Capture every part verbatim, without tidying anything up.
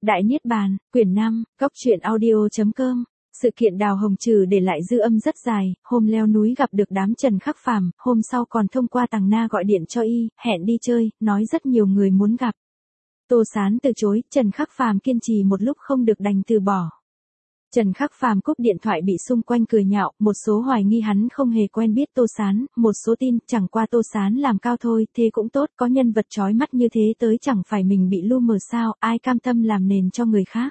Đại Niết Bàn, quyển năm, góc truyện audio.com. Sự kiện Đào Hồng Trừ để lại dư âm rất dài, hôm leo núi gặp được đám Trần Khắc Phàm, hôm sau còn thông qua Tằng Na gọi điện cho y, hẹn đi chơi, nói rất nhiều người muốn gặp. Tô Sán từ chối, Trần Khắc Phàm kiên trì một lúc không được đành từ bỏ. Trần Khắc Phàm cúp điện thoại bị xung quanh cười nhạo, một số hoài nghi hắn không hề quen biết Tô Sán, một số tin chẳng qua Tô Sán làm cao thôi, thế cũng tốt, có nhân vật chói mắt như thế tới chẳng phải mình bị lu mờ sao, ai cam tâm làm nền cho người khác.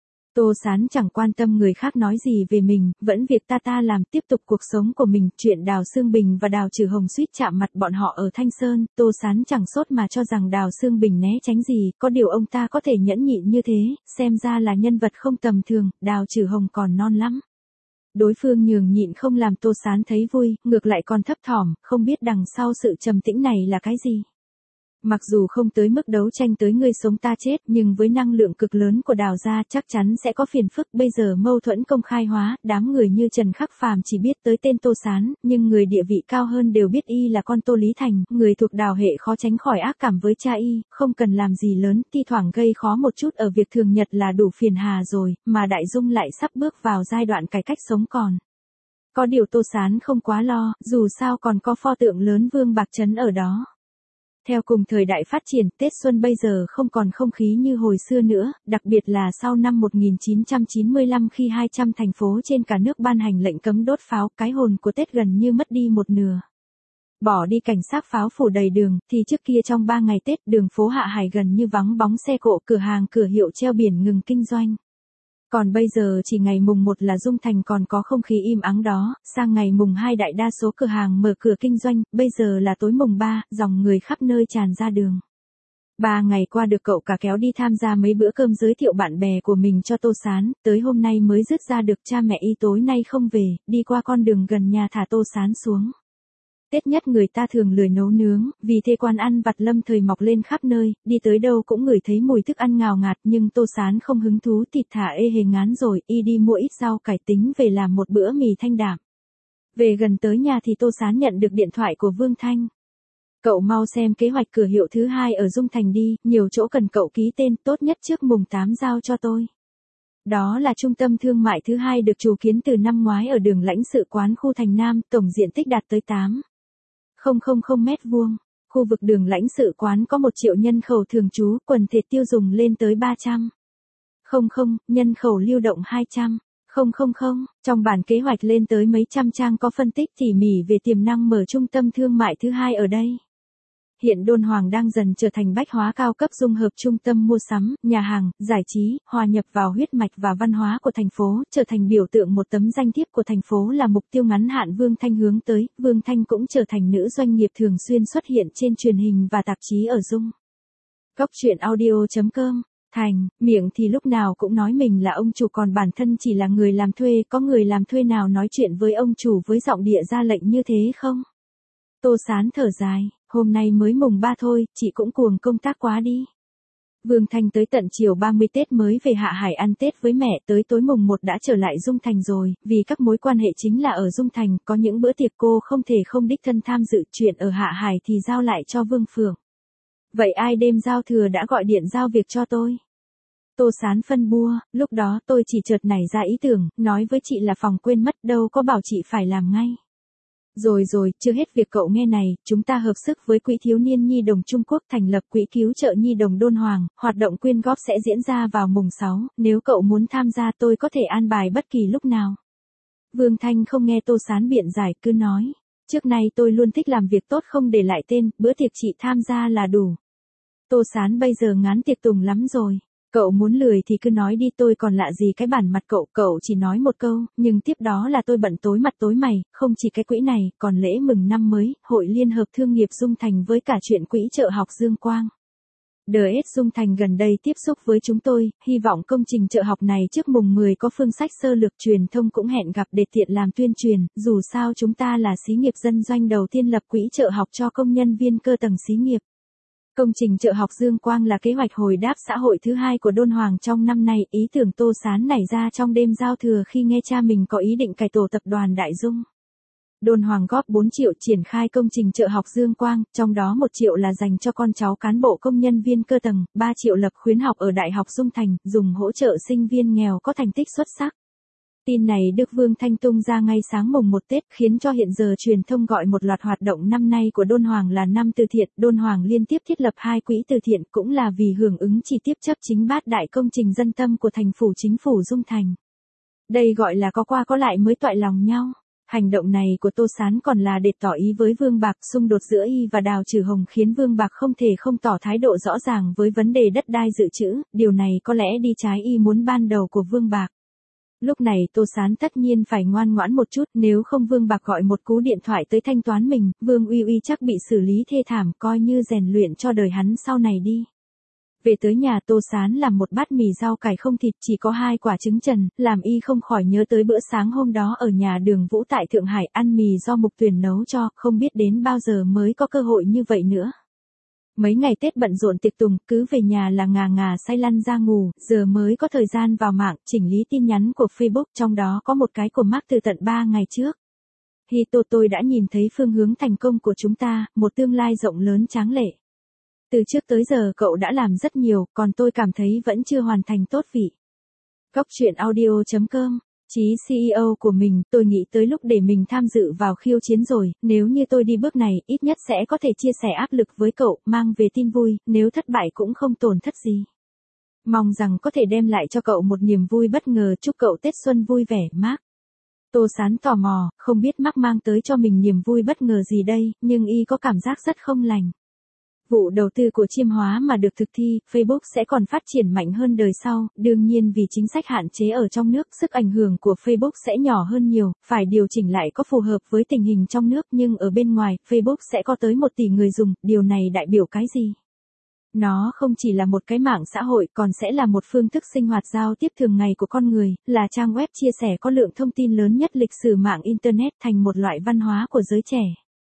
Tô Sán chẳng quan tâm người khác nói gì về mình, vẫn việc ta ta làm tiếp tục cuộc sống của mình. Chuyện Đào Sương Bình và Đào Trừ Hồng suýt chạm mặt bọn họ ở Thanh Sơn, Tô Sán chẳng sốt mà cho rằng Đào Sương Bình né tránh gì, có điều ông ta có thể nhẫn nhịn như thế, xem ra là nhân vật không tầm thường, Đào Trừ Hồng còn non lắm. Đối phương nhường nhịn không làm Tô Sán thấy vui, ngược lại còn thấp thỏm, không biết đằng sau sự trầm tĩnh này là cái gì. Mặc dù không tới mức đấu tranh tới ngươi sống ta chết, nhưng với năng lượng cực lớn của Đào gia chắc chắn sẽ có phiền phức. Bây giờ mâu thuẫn công khai hóa, đám người như Trần Khắc Phàm chỉ biết tới tên Tô Sán, nhưng người địa vị cao hơn đều biết y là con Tô Lý Thành, người thuộc Đào hệ khó tránh khỏi ác cảm với cha y, không cần làm gì lớn, thi thoảng gây khó một chút ở việc thường nhật là đủ phiền hà rồi, mà Đại Dung lại sắp bước vào giai đoạn cải cách sống còn. Có điều Tô Sán không quá lo, dù sao còn có pho tượng lớn Vương Bạc Trấn ở đó. Theo cùng thời đại phát triển, Tết Xuân bây giờ không còn không khí như hồi xưa nữa, đặc biệt là sau năm một nghìn chín trăm chín mươi lăm khi hai trăm thành phố trên cả nước ban hành lệnh cấm đốt pháo, cái hồn của Tết gần như mất đi một nửa. Bỏ đi cảnh sát pháo phủ đầy đường, thì trước kia trong ba ngày Tết đường phố Hạ Hải gần như vắng bóng xe cộ, cửa hàng cửa hiệu treo biển ngừng kinh doanh. Còn bây giờ chỉ ngày mùng một là Dung Thành còn có không khí im ắng đó, sang ngày mùng hai đại đa số cửa hàng mở cửa kinh doanh, bây giờ là tối mùng ba, dòng người khắp nơi tràn ra đường. Ba ngày qua được cậu cả kéo đi tham gia mấy bữa cơm giới thiệu bạn bè của mình cho Tô Sán, tới hôm nay mới dứt ra được cha mẹ y tối nay không về, đi qua con đường gần nhà thả Tô Sán xuống. Tết nhất người ta thường lười nấu nướng, vì thế quán ăn vặt lâm thời mọc lên khắp nơi, đi tới đâu cũng ngửi thấy mùi thức ăn ngào ngạt, nhưng Tô Sán không hứng thú, thịt thả ê hề ngán rồi, y đi mua ít rau cải tính về làm một bữa mì thanh đạm. Về gần tới nhà thì Tô Sán nhận được điện thoại của Vương Thanh. Cậu mau xem kế hoạch cửa hiệu thứ hai ở Dung Thành đi, nhiều chỗ cần cậu ký tên, tốt nhất trước mùng tám giao cho tôi. Đó là trung tâm thương mại thứ hai được trù kiến từ năm ngoái ở đường lãnh sự quán khu Thành Nam, tổng diện tích đạt tới tám nghìn mét vuông. Khu vực đường lãnh sự quán có một triệu nhân khẩu thường trú, quần thể tiêu dùng lên tới ba trăm nghìn, nhân khẩu lưu động hai trăm nghìn. Trong bản kế hoạch lên tới mấy trăm trang có phân tích tỉ mỉ về tiềm năng mở trung tâm thương mại thứ hai ở đây. Hiện Đôn Hoàng đang dần trở thành bách hóa cao cấp dung hợp trung tâm mua sắm, nhà hàng, giải trí, hòa nhập vào huyết mạch và văn hóa của thành phố, trở thành biểu tượng một tấm danh thiếp của thành phố là mục tiêu ngắn hạn Vương Thanh hướng tới. Vương Thanh cũng trở thành nữ doanh nghiệp thường xuyên xuất hiện trên truyền hình và tạp chí ở Dung. Góc truyện audio.com. Thành, miệng thì lúc nào cũng nói mình là ông chủ còn bản thân chỉ là người làm thuê, có người làm thuê nào nói chuyện với ông chủ với giọng địa ra lệnh như thế không? Tô Sán thở dài, hôm nay mới mùng ba thôi, chị cũng cuồng công tác quá đi. Vương Thanh tới tận chiều ba mươi Tết mới về Hạ Hải ăn Tết với mẹ, tới tối mùng một đã trở lại Dung Thành rồi, vì các mối quan hệ chính là ở Dung Thành, có những bữa tiệc cô không thể không đích thân tham dự, chuyện ở Hạ Hải thì giao lại cho Vương Phượng. Vậy ai đêm giao thừa đã gọi điện giao việc cho tôi? Tô Sán phân bua, lúc đó tôi chỉ chợt nảy ra ý tưởng, nói với chị là phòng quên mất, đâu có bảo chị phải làm ngay. Rồi rồi, chưa hết việc cậu nghe này, chúng ta hợp sức với Quỹ Thiếu niên Nhi đồng Trung Quốc thành lập Quỹ Cứu trợ Nhi đồng Đôn Hoàng, hoạt động quyên góp sẽ diễn ra vào mùng sáu, nếu cậu muốn tham gia tôi có thể an bài bất kỳ lúc nào. Vương Thanh không nghe Tô Sán biện giải, cứ nói, trước nay tôi luôn thích làm việc tốt không để lại tên, bữa tiệc chị tham gia là đủ. Tô Sán bây giờ ngán tiệc tùng lắm rồi. Cậu muốn lười thì cứ nói đi, tôi còn lạ gì cái bản mặt cậu, cậu chỉ nói một câu, nhưng tiếp đó là tôi bận tối mặt tối mày, không chỉ cái quỹ này, còn lễ mừng năm mới, Hội Liên hợp Thương nghiệp Dung Thành với cả chuyện quỹ trợ học Dương Quang. đê ét Dung Thành gần đây tiếp xúc với chúng tôi, hy vọng công trình trợ học này trước mùng mười có phương sách sơ lược, truyền thông cũng hẹn gặp để tiện làm tuyên truyền, dù sao chúng ta là xí nghiệp dân doanh đầu tiên lập quỹ trợ học cho công nhân viên cơ tầng xí nghiệp. Công trình trợ học Dương Quang là kế hoạch hồi đáp xã hội thứ hai của Đôn Hoàng trong năm nay, ý tưởng Tô Sán nảy ra trong đêm giao thừa khi nghe cha mình có ý định cải tổ tập đoàn Đại Dung. Đôn Hoàng góp bốn triệu triển khai công trình chợ học Dương Quang, trong đó một triệu là dành cho con cháu cán bộ công nhân viên cơ tầng, ba triệu lập khuyến học ở Đại học Dung Thành, dùng hỗ trợ sinh viên nghèo có thành tích xuất sắc. Tin này được Vương Thanh tung ra ngay sáng mùng một Tết, khiến cho hiện giờ truyền thông gọi một loạt hoạt động năm nay của Đôn Hoàng là năm từ thiện. Đôn Hoàng liên tiếp thiết lập hai quỹ từ thiện cũng là vì hưởng ứng chi tiếp chấp chính bát đại công trình dân tâm của thành phủ chính phủ Dung Thành. Đây gọi là có qua có lại mới toại lòng nhau. Hành động này của Tô Sán còn là để tỏ ý với Vương Bạc. Xung đột giữa y và Đào Trừ Hồng khiến Vương Bạc không thể không tỏ thái độ rõ ràng với vấn đề đất đai dự trữ, điều này có lẽ đi trái y muốn ban đầu của Vương Bạc. Lúc này Tô Sán tất nhiên phải ngoan ngoãn một chút, nếu không Vương Bạc gọi một cú điện thoại tới thanh toán mình, Vương Uy Uy chắc bị xử lý thê thảm, coi như rèn luyện cho đời hắn sau này đi. Về tới nhà, Tô Sán làm một bát mì rau cải không thịt, chỉ có hai quả trứng trần, làm y không khỏi nhớ tới bữa sáng hôm đó ở nhà Đường Vũ tại Thượng Hải, ăn mì do Mục Tuyền nấu cho, không biết đến bao giờ mới có cơ hội như vậy nữa. Mấy ngày Tết bận rộn tiệc tùng, cứ về nhà là ngà ngà say lăn ra ngủ, giờ mới có thời gian vào mạng, chỉnh lý tin nhắn của Facebook, trong đó có một cái của Mark từ tận ba ngày trước. Hi Tô, tôi đã nhìn thấy phương hướng thành công của chúng ta, một tương lai rộng lớn tráng lệ. Từ trước tới giờ cậu đã làm rất nhiều, còn tôi cảm thấy vẫn chưa hoàn thành tốt vị. Góc truyện audio chấm com. Chí xê e ô của mình, tôi nghĩ tới lúc để mình tham dự vào khiêu chiến rồi, nếu như tôi đi bước này, ít nhất sẽ có thể chia sẻ áp lực với cậu, mang về tin vui, nếu thất bại cũng không tổn thất gì. Mong rằng có thể đem lại cho cậu một niềm vui bất ngờ, chúc cậu Tết Xuân vui vẻ, Mark. Tô Sán tò mò, không biết Mark mang tới cho mình niềm vui bất ngờ gì đây, nhưng y có cảm giác rất không lành. Vụ đầu tư của Chiêm Hóa mà được thực thi, Facebook sẽ còn phát triển mạnh hơn đời sau, đương nhiên vì chính sách hạn chế ở trong nước, sức ảnh hưởng của Facebook sẽ nhỏ hơn nhiều, phải điều chỉnh lại có phù hợp với tình hình trong nước, nhưng ở bên ngoài, Facebook sẽ có tới một tỷ người dùng, điều này đại biểu cái gì? Nó không chỉ là một cái mạng xã hội, còn sẽ là một phương thức sinh hoạt giao tiếp thường ngày của con người, là trang web chia sẻ có lượng thông tin lớn nhất lịch sử mạng Internet, thành một loại văn hóa của giới trẻ.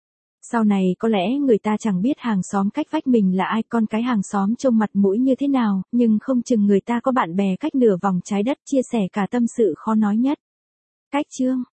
Sau này có lẽ người ta chẳng biết hàng xóm cách vách mình là ai, con cái hàng xóm trông mặt mũi như thế nào, nhưng không chừng người ta có bạn bè cách nửa vòng trái đất chia sẻ cả tâm sự khó nói nhất. Cách chương